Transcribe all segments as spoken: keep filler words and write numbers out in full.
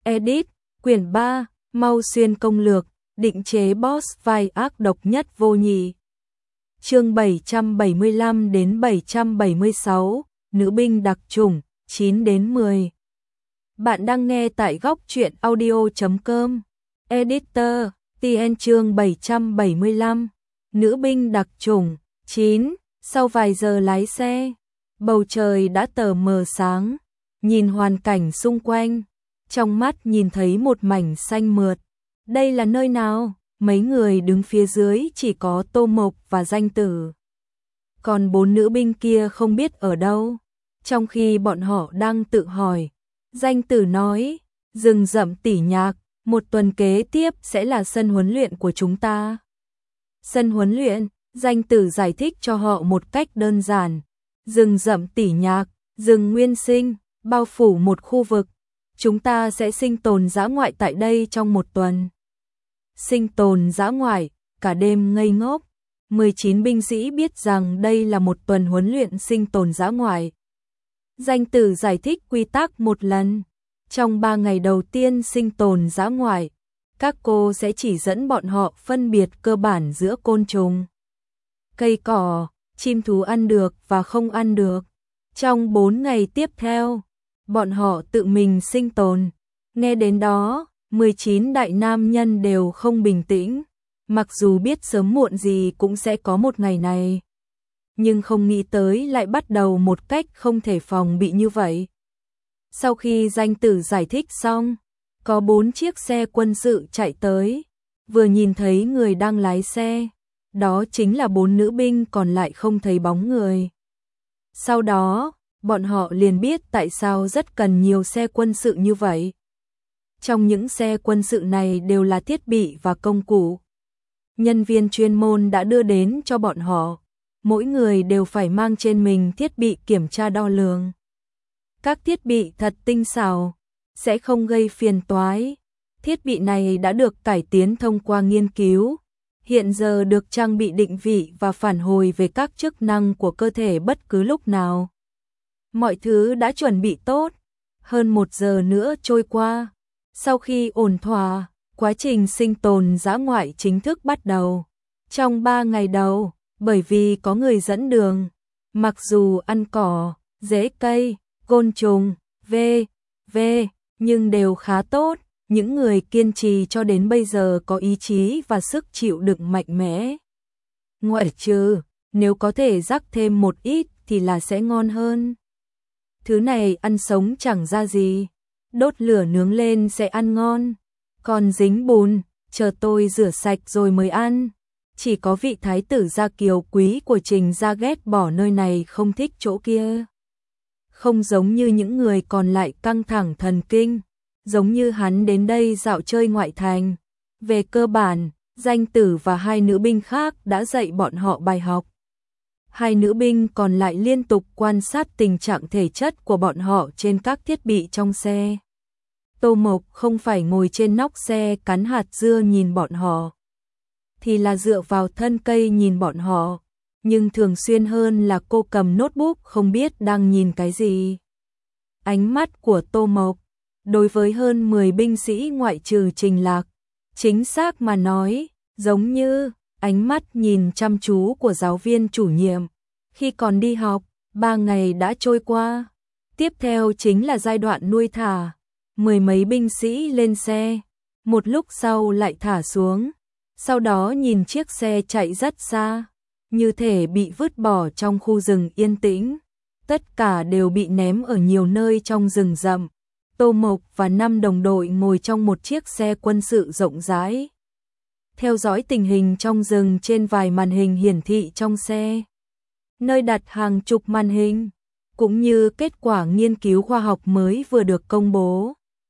Edit, quyển ba, Mau Xuyên công lược, định chế boss vai ác độc nhất vô nhị. Chương bảy trăm bảy mươi lăm đến bảy trăm bảy mươi sáu, nữ binh đặc chủng, chín đến mười. Bạn đang nghe tại góc truyện audio chấm com. Editor, tê en chương bảy trăm bảy mươi lăm, nữ binh đặc chủng, chín. Sau vài giờ lái xe, bầu trời đã tờ mờ sáng, nhìn hoàn cảnh xung quanh, trong mắt nhìn thấy một mảnh xanh mượt. Đây là nơi nào? Mấy người đứng phía dưới chỉ có Tô Mộc và Danh Tử. Còn bốn nữ binh kia không biết ở đâu. Trong khi bọn họ đang tự hỏi, Danh Tử nói, rừng rậm tỉ nhạc, một tuần kế tiếp sẽ là sân huấn luyện của chúng ta. Sân huấn luyện, Danh Tử giải thích cho họ một cách đơn giản. Rừng rậm tỉ nhạc, rừng nguyên sinh, bao phủ một khu vực. Chúng ta sẽ sinh tồn dã ngoại tại đây trong một tuần. Sinh tồn dã ngoại, cả đêm ngây ngốc. mười chín binh sĩ biết rằng đây là một tuần huấn luyện sinh tồn dã ngoại. Danh Tử giải thích quy tắc một lần. Trong ba ngày đầu tiên sinh tồn dã ngoại, các cô sẽ chỉ dẫn bọn họ phân biệt cơ bản giữa côn trùng, cây cỏ, chim thú ăn được và không ăn được. Trong bốn ngày tiếp theo, bọn họ tự mình sinh tồn. Nghe đến đó, mười chín đại nam nhân đều không bình tĩnh, mặc dù biết sớm muộn gì cũng sẽ có một ngày này. Nhưng không nghĩ tới lại bắt đầu một cách không thể phòng bị như vậy. Sau khi Danh Tử giải thích xong, có bốn chiếc xe quân sự chạy tới, vừa nhìn thấy người đang lái xe, đó chính là bốn nữ binh còn lại không thấy bóng người. Sau đó, bọn họ liền biết tại sao rất cần nhiều xe quân sự như vậy. Trong những xe quân sự này đều là thiết bị và công cụ. Nhân viên chuyên môn đã đưa đến cho bọn họ. Mỗi người đều phải mang trên mình thiết bị kiểm tra đo lường. Các thiết bị thật tinh xảo, sẽ không gây phiền toái. Thiết bị này đã được cải tiến thông qua nghiên cứu. Hiện giờ được trang bị định vị và phản hồi về các chức năng của cơ thể bất cứ lúc nào. Mọi thứ đã chuẩn bị tốt. Hơn một giờ nữa trôi qua. Sau khi ổn thỏa, quá trình sinh tồn dã ngoại chính thức bắt đầu. Trong ba ngày đầu, bởi vì có người dẫn đường, mặc dù ăn cỏ, rễ cây, côn trùng, v, v, nhưng đều khá tốt. Những người kiên trì cho đến bây giờ có ý chí và sức chịu đựng mạnh mẽ. Ngoại trừ, nếu có thể rắc thêm một ít thì là sẽ ngon hơn. Thứ này ăn sống chẳng ra gì. Đốt lửa nướng lên sẽ ăn ngon. Còn dính bùn, chờ tôi rửa sạch rồi mới ăn. Chỉ có vị thái tử gia kiều quý của Trình gia ghét bỏ nơi này không thích chỗ kia. Không giống như những người còn lại căng thẳng thần kinh. Giống như hắn đến đây dạo chơi ngoại thành. Về cơ bản, Danh Tử và hai nữ binh khác đã dạy bọn họ bài học. Hai nữ binh còn lại liên tục quan sát tình trạng thể chất của bọn họ trên các thiết bị trong xe. Tô Mộc không phải ngồi trên nóc xe cắn hạt dưa nhìn bọn họ, thì là dựa vào thân cây nhìn bọn họ, nhưng thường xuyên hơn là cô cầm notebook không biết đang nhìn cái gì. Ánh mắt của Tô Mộc đối với hơn mười binh sĩ ngoại trừ Trình Lạc, chính xác mà nói, giống như ánh mắt nhìn chăm chú của giáo viên chủ nhiệm khi còn đi học. Ba ngày đã trôi qua, tiếp theo chính là giai đoạn nuôi thả. Mười mấy binh sĩ lên xe, một lúc sau lại thả xuống, sau đó nhìn chiếc xe chạy rất xa, như thể bị vứt bỏ trong khu rừng yên tĩnh. Tất cả đều bị ném ở nhiều nơi trong rừng rậm. Tô Mộc và năm đồng đội ngồi trong một chiếc xe quân sự rộng rãi, theo dõi tình hình trong rừng trên vài màn hình hiển thị trong xe, nơi đặt hàng chục màn hình, cũng như kết quả nghiên cứu khoa học mới vừa được công bố.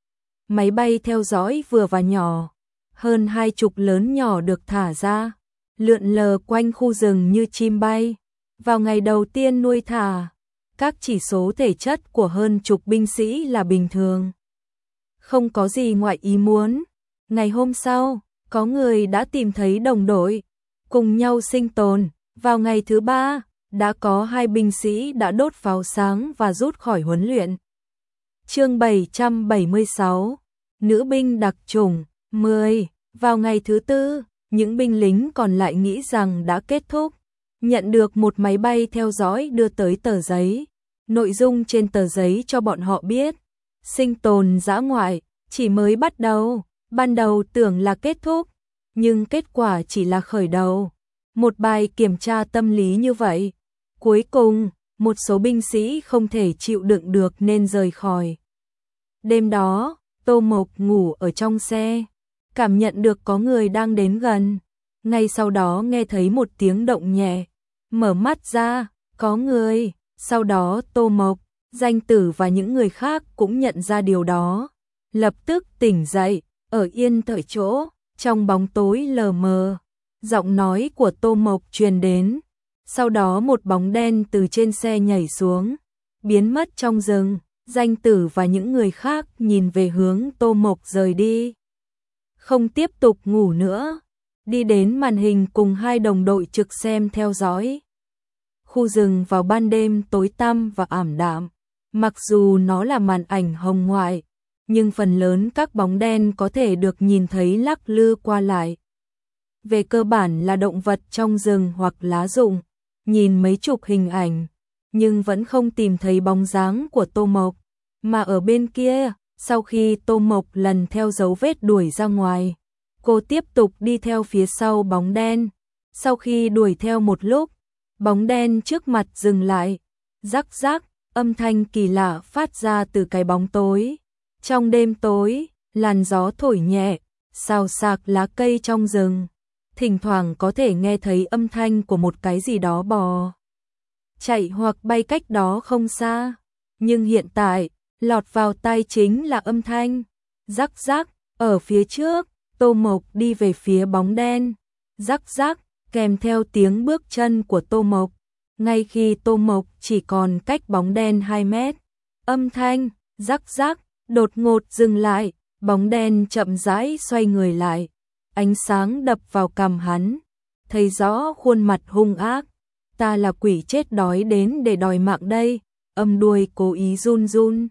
Máy bay theo dõi vừa và nhỏ, hơn hai chục lớn nhỏ được thả ra, lượn lờ quanh khu rừng như chim bay. Vào ngày đầu tiên nuôi thả, các chỉ số thể chất của hơn chục binh sĩ là bình thường. Không có gì ngoại ý muốn. Ngày hôm sau, có người đã tìm thấy đồng đội, cùng nhau sinh tồn. Vào ngày thứ ba, đã có hai binh sĩ đã đốt pháo sáng và rút khỏi huấn luyện. Chương bảy trăm bảy mươi sáu, Nữ binh đặc chủng, mười. Vào ngày thứ tư, những binh lính còn lại nghĩ rằng đã kết thúc. Nhận được một máy bay theo dõi đưa tới tờ giấy. Nội dung trên tờ giấy cho bọn họ biết. Sinh tồn dã ngoại, chỉ mới bắt đầu. Ban đầu tưởng là kết thúc, nhưng kết quả chỉ là khởi đầu. Một bài kiểm tra tâm lý như vậy. Cuối cùng, một số binh sĩ không thể chịu đựng được nên rời khỏi. Đêm đó, Tô Mộc ngủ ở trong xe, cảm nhận được có người đang đến gần. Ngay sau đó nghe thấy một tiếng động nhẹ, mở mắt ra, có người. Sau đó Tô Mộc, Danh Tử và những người khác cũng nhận ra điều đó. Lập tức tỉnh dậy, ở yên tại chỗ, trong bóng tối lờ mờ. Giọng nói của Tô Mộc truyền đến. Sau đó một bóng đen từ trên xe nhảy xuống, biến mất trong rừng. Danh Tử và những người khác nhìn về hướng Tô Mộc rời đi. Không tiếp tục ngủ nữa, đi đến màn hình cùng hai đồng đội trực xem theo dõi. Khu rừng vào ban đêm tối tăm và ảm đạm, mặc dù nó là màn ảnh hồng ngoại, nhưng phần lớn các bóng đen có thể được nhìn thấy lắc lư qua lại. Về cơ bản là động vật trong rừng hoặc lá rụng, nhìn mấy chục hình ảnh, nhưng vẫn không tìm thấy bóng dáng của Tô Mộc. Mà ở bên kia, sau khi Tô Mộc lần theo dấu vết đuổi ra ngoài, cô tiếp tục đi theo phía sau bóng đen. Sau khi đuổi theo một lúc, bóng đen trước mặt dừng lại. Rắc rắc, âm thanh kỳ lạ phát ra từ cái bóng tối. Trong đêm tối, làn gió thổi nhẹ, xào xạc lá cây trong rừng. Thỉnh thoảng có thể nghe thấy âm thanh của một cái gì đó bò chạy hoặc bay cách đó không xa. Nhưng hiện tại, lọt vào tai chính là âm thanh rắc rắc. Ở phía trước, Tô Mộc đi về phía bóng đen. Rắc rắc, kèm theo tiếng bước chân của Tô Mộc. Ngay khi Tô Mộc chỉ còn cách bóng đen hai mét, âm thanh rắc rắc đột ngột dừng lại. Bóng đen chậm rãi xoay người lại, ánh sáng đập vào cằm hắn, thấy rõ khuôn mặt hung ác. Ta là quỷ chết đói đến để đòi mạng đây. Âm đuôi cố ý run run.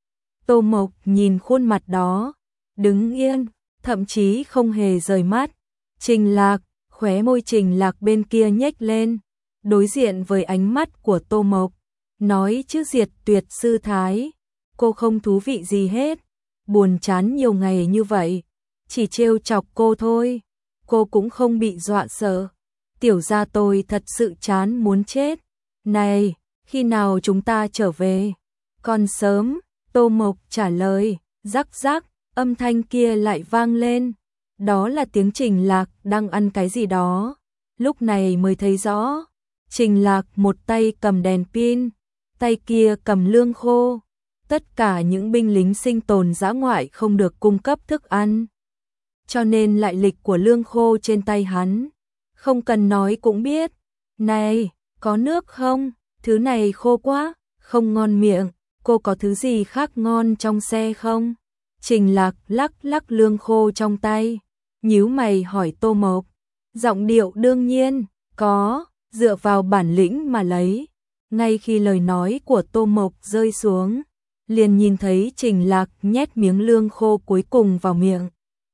Tô Mộc nhìn khuôn mặt đó, đứng yên, thậm chí không hề rời mắt. Trình Lạc, khóe môi Trình Lạc bên kia nhếch lên, đối diện với ánh mắt của Tô Mộc, nói chữ diệt tuyệt sư thái. Cô không thú vị gì hết, buồn chán nhiều ngày như vậy, chỉ trêu chọc cô thôi. Cô cũng không bị dọa sợ. Tiểu gia tôi thật sự chán muốn chết. Này, khi nào chúng ta trở về? Còn sớm, Tô Mộc trả lời. Rắc rắc, âm thanh kia lại vang lên. Đó là tiếng Trình Lạc đang ăn cái gì đó. Lúc này mới thấy rõ. Trình Lạc một tay cầm đèn pin, tay kia cầm lương khô. Tất cả những binh lính sinh tồn dã ngoại không được cung cấp thức ăn, cho nên lại lịch của lương khô trên tay hắn. Không cần nói cũng biết. Này, có nước không? Thứ này khô quá, không ngon miệng. Cô có thứ gì khác ngon trong xe không? Trình Lạc lắc lắc lương khô trong tay, nhíu mày hỏi Tô Mộc. Giọng điệu đương nhiên, có, dựa vào bản lĩnh mà lấy. Ngay khi lời nói của Tô Mộc rơi xuống, liền nhìn thấy Trình Lạc nhét miếng lương khô cuối cùng vào miệng.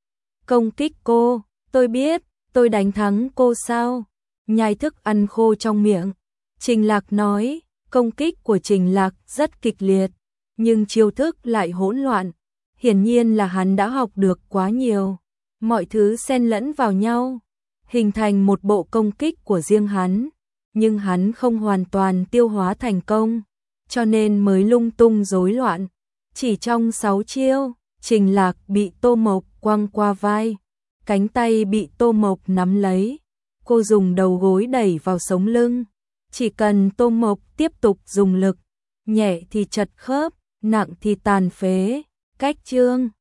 Công kích cô, tôi biết, tôi đánh thắng cô sao? Nhai thức ăn khô trong miệng. Trình Lạc nói, công kích của Trình Lạc rất kịch liệt, nhưng chiêu thức lại hỗn loạn. Hiển nhiên là hắn đã học được quá nhiều. Mọi thứ xen lẫn vào nhau, hình thành một bộ công kích của riêng hắn. Nhưng hắn không hoàn toàn tiêu hóa thành công, cho nên mới lung tung rối loạn. Chỉ trong sáu chiêu, Trình Lạc bị Tô Mộc quăng qua vai, cánh tay bị Tô Mộc nắm lấy. Cô dùng đầu gối đẩy vào sống lưng. Chỉ cần Tô Mộc tiếp tục dùng lực, nhẹ thì chật khớp, nặng thì tàn phế. Cách chương